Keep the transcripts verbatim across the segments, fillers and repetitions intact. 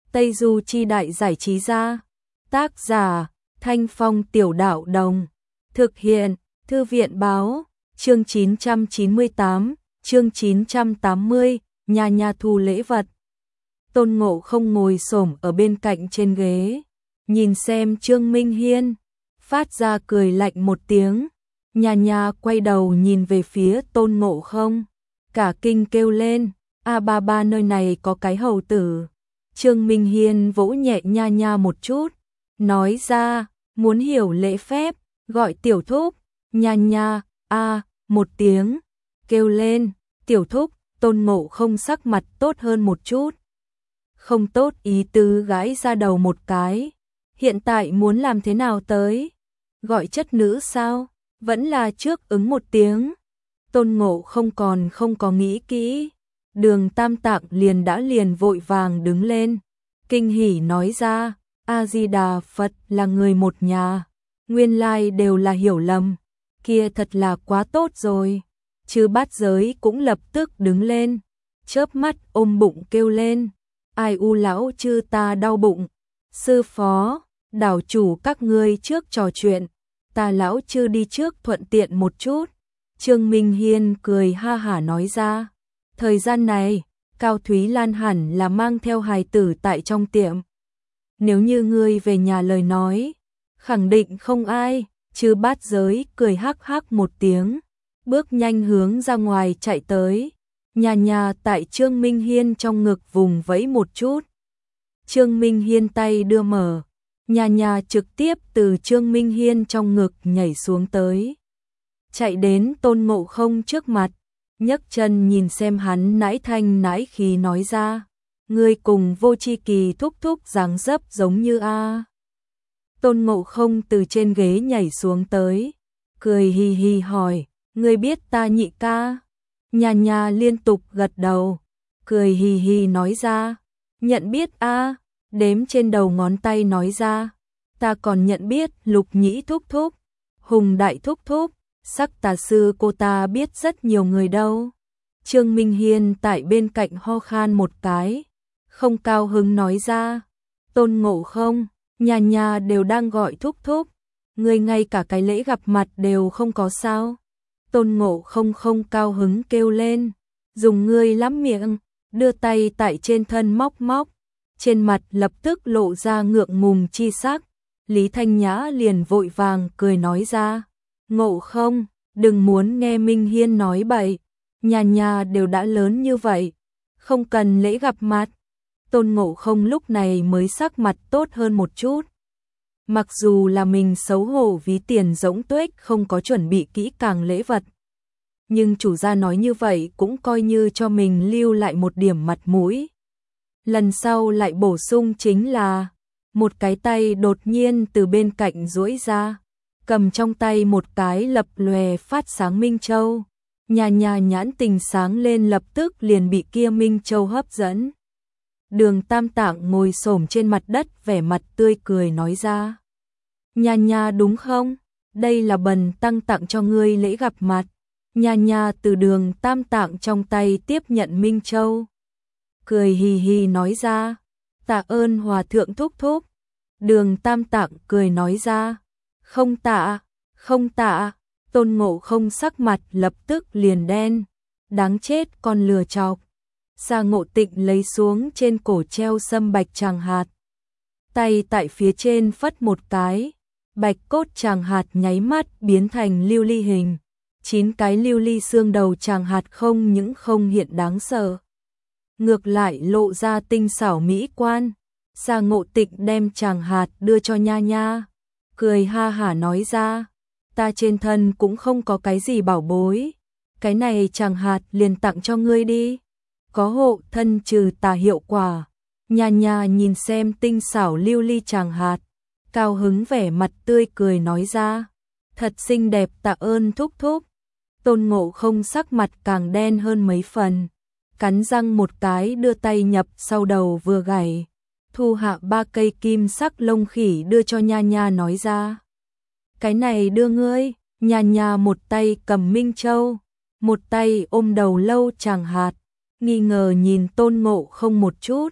Tây Du Chi Đại Giải Trí Gia. Tác giả Thanh Phong Tiểu Đạo Đồng. Thực hiện Thư viện Báo. Chương chín trăm chín mươi tám, chương chín trăm tám mươi, Nha Nha thu lễ vật. Tôn Ngộ Không ngồi xổm ở bên cạnh trên ghế, nhìn xem Trương Minh Hiên, phát ra cười lạnh một tiếng. Nha Nha quay đầu nhìn về phía Tôn Ngộ Không, cả kinh kêu lên, a ba ba, nơi này có cái hầu tử. Trương Minh Hiên vỗ nhẹ Nha Nha một chút, nói ra, muốn hiểu lễ phép, gọi tiểu thúc. Nha Nha a một tiếng, kêu lên, tiểu thúc. Tôn Ngộ Không sắc mặt tốt hơn một chút, không tốt ý tứ gãi ra đầu một cái. Hiện tại muốn làm thế nào tới? Gọi chất nữ sao? Vẫn là trước ứng một tiếng. Tôn Ngộ Không còn không có nghĩ kỹ. Đường Tam Tạng liền đã liền vội vàng đứng lên, kinh hỉ nói ra, A-di-đà Phật, là người một nhà, nguyên lai đều là hiểu lầm, kia thật là quá tốt rồi. Chư Bát Giới cũng lập tức đứng lên, chớp mắt ôm bụng kêu lên, ai u lão chư ta đau bụng. Sư phó, đảo chủ các ngươi trước trò chuyện, ta lão chư đi trước thuận tiện một chút. Trương Minh Hiên cười ha hả nói ra, thời gian này, Cao Thúy Lan hẳn là mang theo hài tử tại trong tiệm. Nếu như ngươi về nhà lời nói, khẳng định không ai. Chư Bát Giới cười hắc hắc một tiếng, bước nhanh hướng ra ngoài chạy tới. Nha Nha tại Trương Minh Hiên trong ngực vùng vẫy một chút. Trương Minh Hiên tay đưa mở, Nha Nha trực tiếp từ Trương Minh Hiên trong ngực nhảy xuống tới, chạy đến Tôn Ngộ Không trước mặt, nhấc chân nhìn xem hắn nãi thanh nãi khí nói ra, ngươi cùng Vô Chi Kỳ thúc thúc dáng dấp giống như a. Tôn Ngộ Không từ trên ghế nhảy xuống tới, cười hì hì hỏi, ngươi biết ta nhị ca? Nha Nha liên tục gật đầu, cười hì hì nói ra, nhận biết a, đếm trên đầu ngón tay nói ra, ta còn nhận biết Lục Nhĩ thúc thúc, Hùng Đại thúc thúc, Sắc Tà sư cô ta biết rất nhiều người đâu. Trương Minh Hiên tại bên cạnh ho khan một cái, không cao hứng nói ra, Tôn Ngộ Không, Nha Nha đều đang gọi thúc thúc, người ngay cả cái lễ gặp mặt đều không có sao? Tôn Ngộ Không không cao hứng kêu lên, dùng ngươi lắm miệng, đưa tay tại trên thân móc móc, trên mặt lập tức lộ ra ngượng ngùng chi sắc. Lý Thanh Nhã liền vội vàng cười nói ra, Ngộ Không, đừng muốn nghe Minh Hiên nói bậy, Nha Nha đều đã lớn như vậy, không cần lễ gặp mặt. Tôn Ngộ Không lúc này mới sắc mặt tốt hơn một chút. Mặc dù là mình xấu hổ ví tiền rỗng tuếch không có chuẩn bị kỹ càng lễ vật, nhưng chủ gia nói như vậy cũng coi như cho mình lưu lại một điểm mặt mũi. Lần sau lại bổ sung chính là, một cái tay đột nhiên từ bên cạnh duỗi ra, cầm trong tay một cái lập lòe phát sáng Minh Châu. Nha Nha nhãn tình sáng lên, lập tức liền bị kia Minh Châu hấp dẫn. Đường Tam Tạng ngồi xổm trên mặt đất, vẻ mặt tươi cười nói ra, Nha Nha đúng không? Đây là Bần tăng tặng cho ngươi lễ gặp mặt. Nha Nha từ Đường Tam Tạng trong tay tiếp nhận Minh Châu, cười hì hì nói ra, tạ ơn hòa thượng thúc thúc. Đường Tam Tạng cười nói ra, không tạ, không tạ. Tôn Ngộ Không sắc mặt lập tức liền đen, đáng chết con lừa chọc. Sa Ngộ Tịnh lấy xuống trên cổ treo sâm bạch tràng hạt, tay tại phía trên phất một cái, bạch cốt tràng hạt nháy mắt biến thành lưu ly hình. Chín cái lưu ly xương đầu tràng hạt không những không hiện đáng sợ, ngược lại lộ ra tinh xảo mỹ quan. Sa Ngộ Tịnh đem tràng hạt đưa cho Nha Nha, cười ha hả nói ra, ta trên thân cũng không có cái gì bảo bối, cái này tràng hạt liền tặng cho ngươi đi, có hộ thân trừ tà hiệu quả. Nha Nha nhìn xem tinh xảo lưu ly tràng hạt, cao hứng vẻ mặt tươi cười nói ra, thật xinh đẹp, tạ ơn thúc thúc. Tôn Ngộ Không sắc mặt càng đen hơn mấy phần, cắn răng một cái đưa tay nhập sau đầu vừa gảy, thu hạ ba cây kim sắc lông khỉ đưa cho Nha Nha nói ra, cái này đưa ngươi. Nha Nha một tay cầm Minh Châu, một tay ôm đầu lâu tràng hạt, nghi ngờ nhìn Tôn Ngộ Không một chút,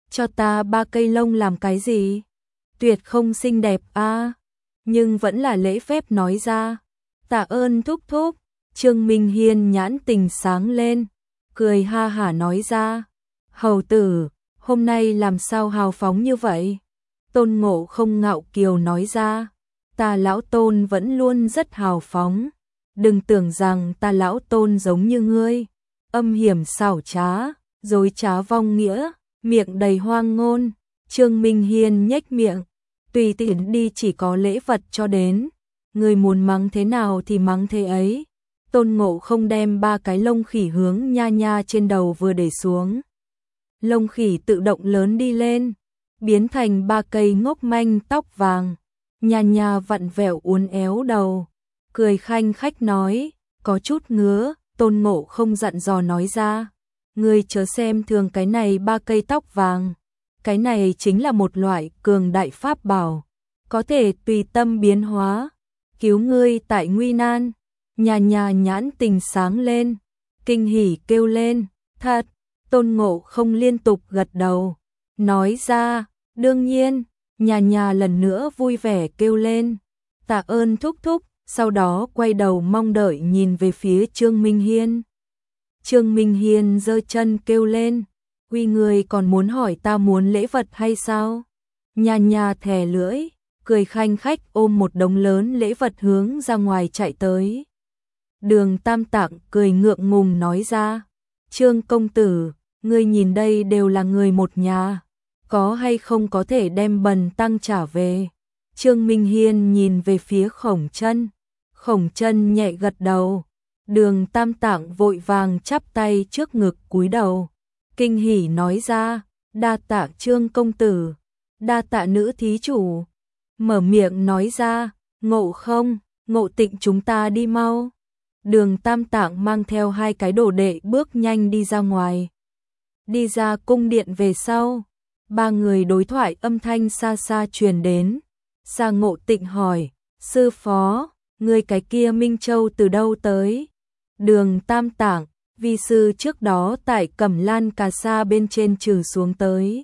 cho ta ba cây lông làm cái gì? Tuyệt không xinh đẹp a, à? Nhưng vẫn là lễ phép nói ra. Tạ ơn thúc thúc. Trương Minh Hiên nhãn tình sáng lên, cười ha hả nói ra. Hầu tử, hôm nay làm sao hào phóng như vậy? Tôn Ngộ Không ngạo kiều nói ra. Ta lão Tôn vẫn luôn rất hào phóng. Đừng tưởng rằng ta lão Tôn giống như ngươi, âm hiểm xảo trá, dối trá vong nghĩa, miệng đầy hoang ngôn. Trương Minh Hiên nhếch miệng, tùy tiện đi, chỉ có lễ vật cho đến. Người muốn mắng thế nào thì mắng thế ấy. Tôn Ngộ Không đem ba cái lông khỉ hướng Nha Nha trên đầu vừa để xuống. Lông khỉ tự động lớn đi lên, biến thành ba cây ngốc manh tóc vàng. Nha Nha vặn vẹo uốn éo đầu, cười khanh khách nói, có chút ngứa. Tôn Ngộ Không dặn dò nói ra, ngươi chớ xem thường cái này ba cây tóc vàng. Cái này chính là một loại cường đại pháp bảo, có thể tùy tâm biến hóa, cứu ngươi tại nguy nan. Nha Nha nhãn tình sáng lên, kinh hỉ kêu lên, thật. Tôn Ngộ Không liên tục gật đầu, nói ra, đương nhiên. Nha Nha lần nữa vui vẻ kêu lên, tạ ơn thúc thúc. Sau đó quay đầu mong đợi nhìn về phía Trương Minh Hiên. Trương Minh Hiên giơ chân kêu lên, uy, người còn muốn hỏi ta muốn lễ vật hay sao? Nha Nha thè lưỡi, cười khanh khách ôm một đống lớn lễ vật hướng ra ngoài chạy tới. Đường Tam Tạng cười ngượng ngùng nói ra, Trương công tử, ngươi nhìn đây đều là người một nhà, có hay không có thể đem bần tăng trả về? Trương Minh Hiên nhìn về phía Khổng Chân, Khổng Chân nhẹ gật đầu. Đường Tam Tạng vội vàng chắp tay trước ngực cúi đầu, kinh hỉ nói ra, đa tạ Trương công tử, đa tạ nữ thí chủ. Mở miệng nói ra, Ngộ Không, Ngộ Tịnh, chúng ta đi mau. Đường Tam Tạng mang theo hai cái đồ đệ bước nhanh đi ra ngoài. Đi ra cung điện về sau, ba người đối thoại âm thanh xa xa truyền đến. Sa Ngộ Tịnh hỏi, sư phó, người cái kia Minh Châu từ đâu tới? Đường Tam Tạng, vi sư trước đó tại Cẩm Lan Cà Sa bên trên trừ xuống tới.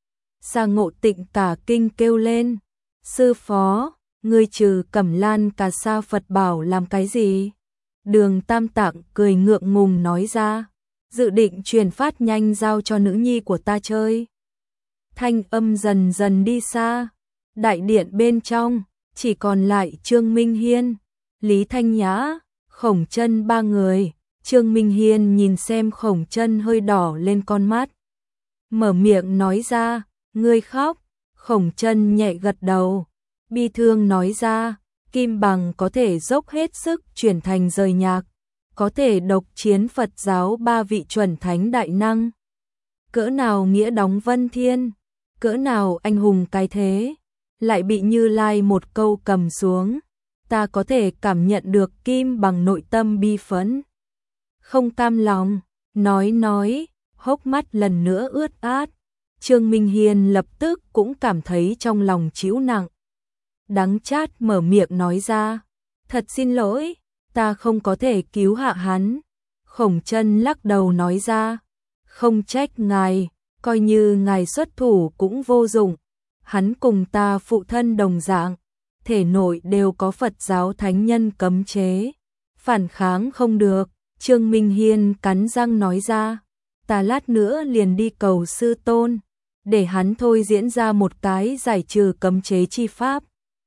Sa Ngộ Tịnh cả kinh kêu lên, sư phó, ngươi trừ Cẩm Lan Cà Sa Phật bảo làm cái gì? Đường Tam Tạng cười ngượng ngùng nói ra, dự định truyền phát nhanh giao cho nữ nhi của ta chơi. Thanh âm dần dần đi xa, đại điện bên trong chỉ còn lại Trương Minh Hiên, Lý Thanh Nhã, Khổng Chân ba người. Trương Minh Hiên nhìn xem Khổng Chân hơi đỏ lên con mắt, mở miệng nói ra, ngươi khóc. Khổng Chân nhẹ gật đầu, bi thương nói ra, Kim Bằng có thể dốc hết sức chuyển thành rời nhạc, có thể độc chiến Phật giáo ba vị chuẩn thánh đại năng. Cỡ nào nghĩa đóng vân thiên, cỡ nào anh hùng cái thế, lại bị Như Lai một câu cầm xuống. Ta có thể cảm nhận được Kim Bằng nội tâm bi phẫn, không cam lòng, nói nói, hốc mắt lần nữa ướt át. Trương Minh Hiên lập tức cũng cảm thấy trong lòng chịu nặng. Đắng chát mở miệng nói ra, thật xin lỗi, ta không có thể cứu hạ hắn. Khổng Chân lắc đầu nói ra, không trách ngài, coi như ngài xuất thủ cũng vô dụng. Hắn cùng ta phụ thân đồng dạng, thể nội đều có Phật giáo thánh nhân cấm chế, phản kháng không được. Trương Minh Hiên cắn răng nói ra, ta lát nữa liền đi cầu sư tôn, để hắn thôi diễn ra một cái giải trừ cấm chế chi pháp.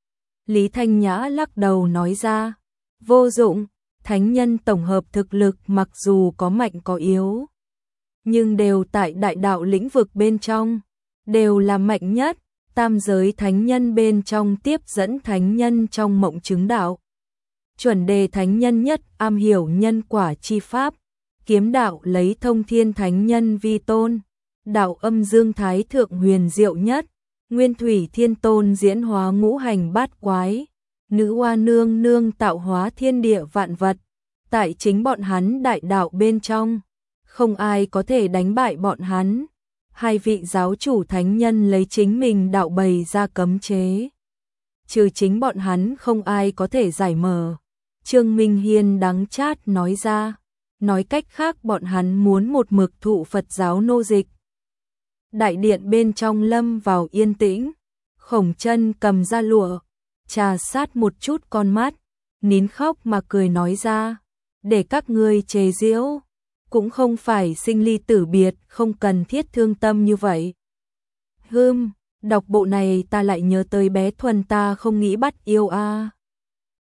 Lý Thanh Nhã lắc đầu nói ra, vô dụng, thánh nhân tổng hợp thực lực mặc dù có mạnh có yếu, nhưng đều tại đại đạo lĩnh vực bên trong, đều là mạnh nhất. Tam giới thánh nhân bên trong tiếp dẫn thánh nhân trong mộng chứng đạo, chuẩn đề thánh nhân nhất am hiểu nhân quả chi pháp, kiếm đạo lấy thông thiên thánh nhân vi tôn, đạo âm dương thái thượng huyền diệu nhất, nguyên thủy thiên tôn diễn hóa ngũ hành bát quái, nữ hoa nương nương tạo hóa thiên địa vạn vật. Tại chính bọn hắn đại đạo bên trong, không ai có thể đánh bại bọn hắn. Hai vị giáo chủ thánh nhân lấy chính mình đạo bày ra cấm chế, trừ chính bọn hắn không ai có thể giải mở. Trương Minh Hiên đắng chát nói ra, nói cách khác bọn hắn muốn một mực thụ Phật giáo nô dịch. Đại điện bên trong lâm vào yên tĩnh, Khổng Chân cầm ra lụa, trà sát một chút con mắt, nín khóc mà cười nói ra, để các ngươi chế giễu, cũng không phải sinh ly tử biệt, không cần thiết thương tâm như vậy. Hừm, đọc bộ này ta lại nhớ tới bé Thuần ta không nghĩ bắt yêu a. À.